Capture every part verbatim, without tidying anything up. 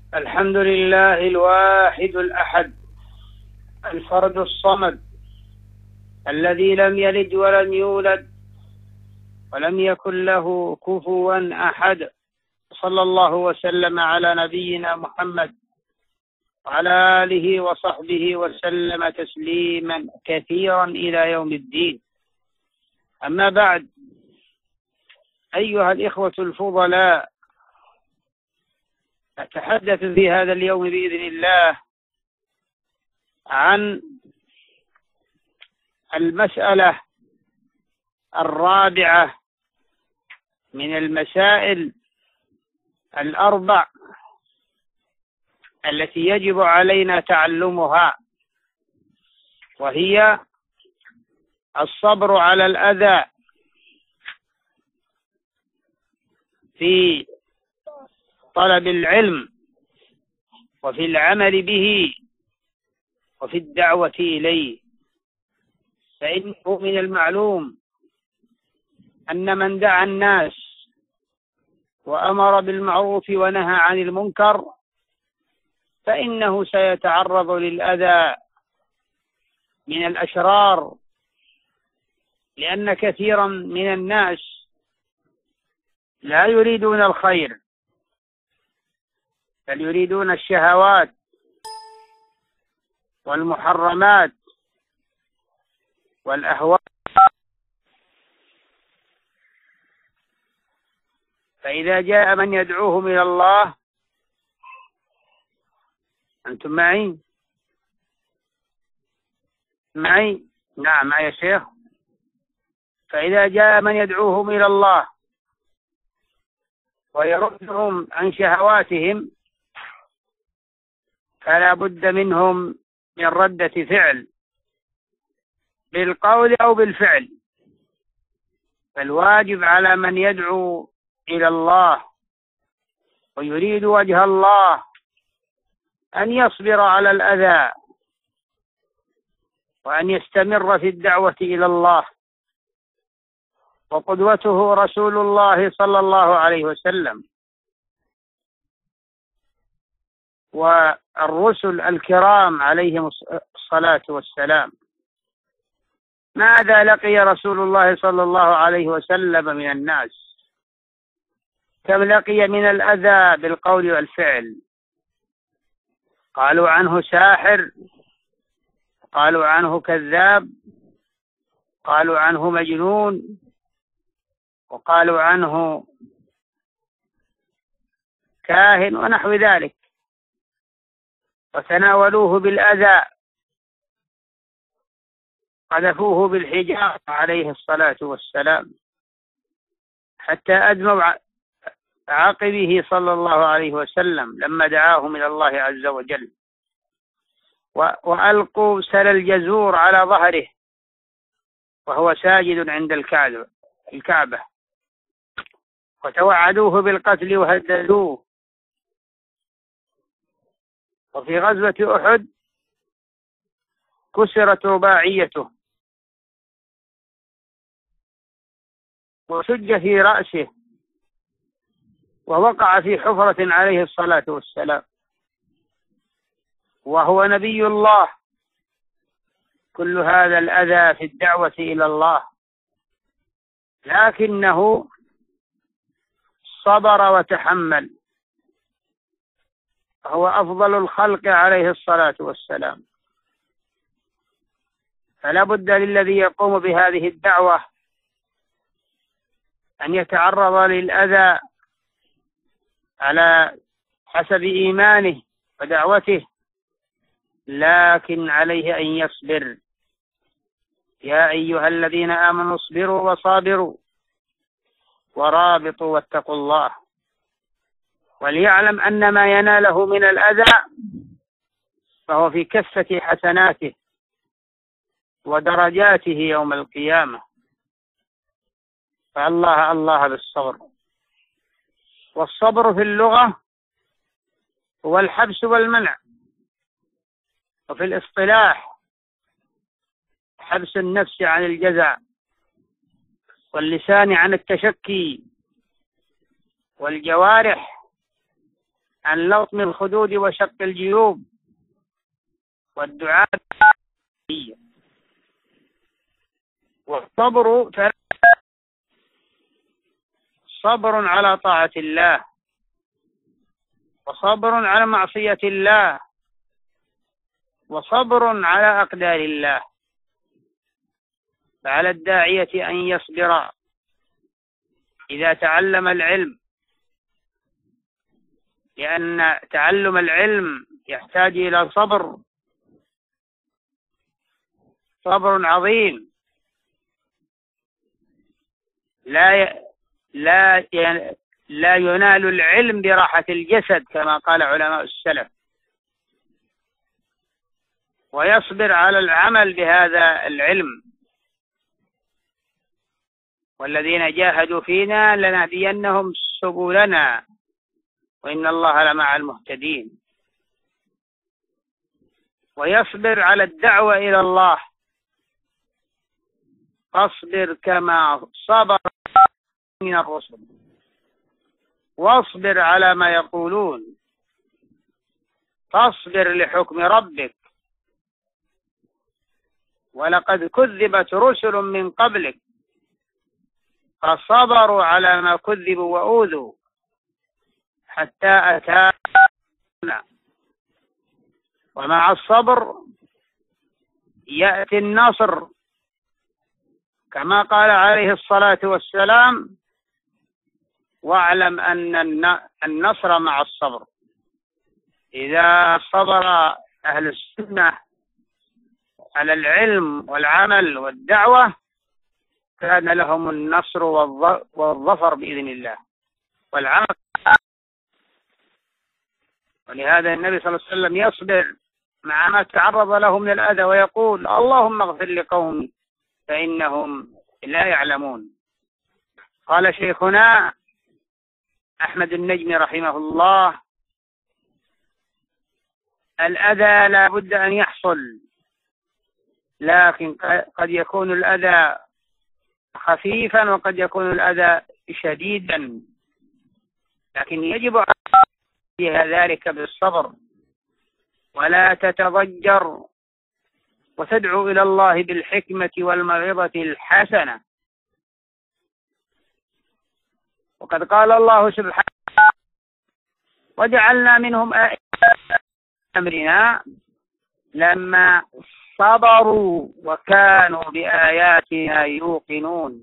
الحمد لله الواحد الأحد الفرد الصمد الذي لم يلد ولم يولد ولم يكن له كفوا أحد. صلى الله وسلم على نبينا محمد وعلى آله وصحبه وسلم تسليما كثيرا إلى يوم الدين. أما بعد، أيها الإخوة الفضلاء، أتحدث في هذا اليوم بإذن الله عن المسألة الرابعة من المسائل الأربع التي يجب علينا تعلمها، وهي الصبر على الأذى في طلب العلم وفي العمل به وفي الدعوة إليه. فإنه من المعلوم أن من دعا الناس وأمر بالمعروف ونهى عن المنكر فإنه سيتعرض للأذى من الأشرار، لأن كثيرا من الناس لا يريدون الخير بل يريدون الشهوات والمحرمات والأهواء. فإذا جاء من يدعوهم إلى الله، أنتم معي؟ معي؟ نعم معي يا شيخ. فإذا جاء من يدعوهم إلى الله ويردهم عن شهواتهم فلا بد منهم من ردة فعل بالقول أو بالفعل. فالواجب على من يدعو إلى الله ويريد وجه الله أن يصبر على الأذى وأن يستمر في الدعوة إلى الله. وقدوته رسول الله صلى الله عليه وسلم والرسل الكرام عليهم الصلاة والسلام. ماذا لقي رسول الله صلى الله عليه وسلم من الناس؟ كم لقي من الأذى بالقول والفعل؟ قالوا عنه ساحر، قالوا عنه كذاب، قالوا عنه مجنون، وقالوا عنه كاهن ونحو ذلك، وتناولوه بالأذى، قذفوه بالحجارة عليه الصلاة والسلام حتى أدموا عقبه صلى الله عليه وسلم لما دعاهم إلى الله عز وجل، وألقوا سل الجزور على ظهره وهو ساجد عند الكعبة، وتوعدوه بالقتل وهددوه. وفي غزوة أحد كسرت رباعيته وشج في رأسه ووقع في حفرة عليه الصلاة والسلام، وهو نبي الله. كل هذا الأذى في الدعوة إلى الله، لكنه صبر وتحمل، هو أفضل الخلق عليه الصلاة والسلام. فلا بد للذي يقوم بهذه الدعوة أن يتعرض للأذى على حسب إيمانه ودعوته، لكن عليه أن يصبر. يا أيها الذين آمنوا اصبروا وصابروا ورابطوا واتقوا الله، وليعلم أن ما يناله من الأذى فهو في كفة حسناته ودرجاته يوم القيامة. فالله الله بالصبر. والصبر في اللغة هو الحبس والمنع، وفي الاصطلاح حبس النفس عن الجزع واللسان عن التشكي والجوارح عن لطم الخدود وشق الجيوب والدعاء. والصبر صبر على طاعة الله، وصبر على معصية الله، وصبر على أقدار الله. فعلى الداعية أن يصبر إذا تعلم العلم، لأن تعلم العلم يحتاج إلى صبر، صبر عظيم. لا ي... لا ي... لا ينال العلم براحة الجسد كما قال علماء السلف، ويصبر على العمل بهذا العلم. والذين جاهدوا فينا لنهدينهم سبلنا وإن الله لمع المهتدين. ويصبر على الدعوة إلى الله، فاصبر كما صبر من الرسل، واصبر على ما يقولون، فاصبر لحكم ربك. ولقد كذبت رسل من قبلك فصبروا على ما كذبوا وأوذوا حتى أتانا. ومع الصبر يأتي النصر، كما قال عليه الصلاة والسلام: واعلم أن النصر مع الصبر. إذا صبر أهل السنة على العلم والعمل والدعوة كان لهم النصر والظفر بإذن الله والعمل. ولهذا النبي صلى الله عليه وسلم يصبر مع ما تعرض له من الأذى ويقول: اللهم اغفر لقومي فإنهم لا يعلمون. قال شيخنا أحمد النجمي رحمه الله: الأذى لا بد أن يحصل، لكن قد يكون الأذى خفيفا وقد يكون الأذى شديدا، لكن يجب أن يأتي ذلك بالصبر، ولا تتضجر، وتدعو إلى الله بالحكمة والموعظة الحسنة. وقد قال الله سبحانه: وجعلنا منهم آية أمرنا لما صبروا وكانوا بآياتنا يوقنون.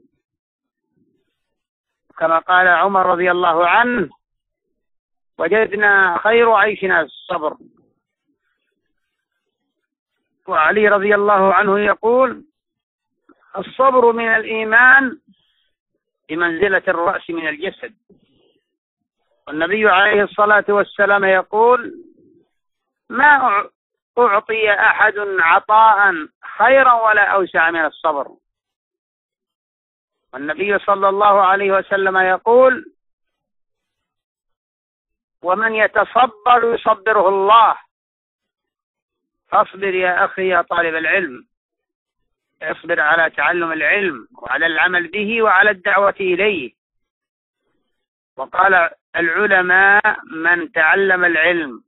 كما قال عمر رضي الله عنه: وجدنا خير عيشنا الصبر. وعلي رضي الله عنه يقول: الصبر من الإيمان بمنزلة الرأس من الجسد. والنبي عليه الصلاة والسلام يقول: ما أعطي أحد عطاء خيرا ولا أوسع من الصبر. والنبي صلى الله عليه وسلم يقول: ومن يتصبر يصبره الله. فاصبر يا أخي يا طالب العلم، اصبر على تعلم العلم وعلى العمل به وعلى الدعوة إليه. وقال العلماء: من تعلم العلم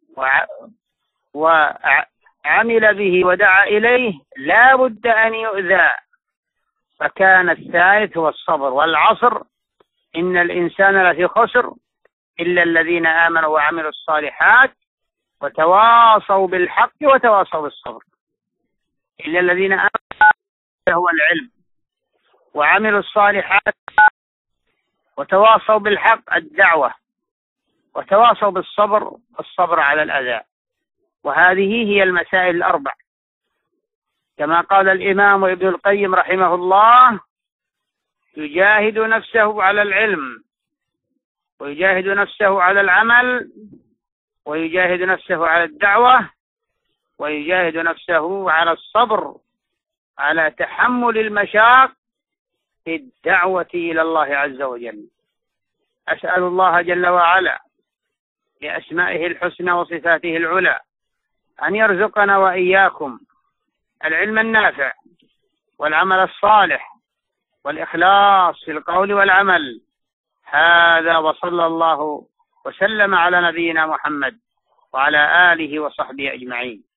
وعمل به ودعا إليه لا بد أن يؤذى، فكان الثالث هو الصبر. والعصر إن الإنسان لفي خسر إلا الذين آمنوا وعملوا الصالحات وتواصوا بالحق وتواصوا بالصبر. إلا الذين آمنوا هو العلم، وعملوا الصالحات وتواصوا بالحق الدعوة، وتواصوا بالصبر الصبر على الأذى. وهذه هي المسائل الأربع، كما قال الإمام ابن القيم رحمه الله: يجاهد نفسه على العلم، ويجاهد نفسه على العمل، ويجاهد نفسه على الدعوة، ويجاهد نفسه على الصبر على تحمل المشاق في الدعوة إلى الله عز وجل. أسأل الله جل وعلا بأسمائه الحسنى وصفاته العلى أن يرزقنا وإياكم العلم النافع والعمل الصالح والإخلاص في القول والعمل. هذا، وصلى الله وسلم على نبينا محمد وعلى آله وصحبه أجمعين.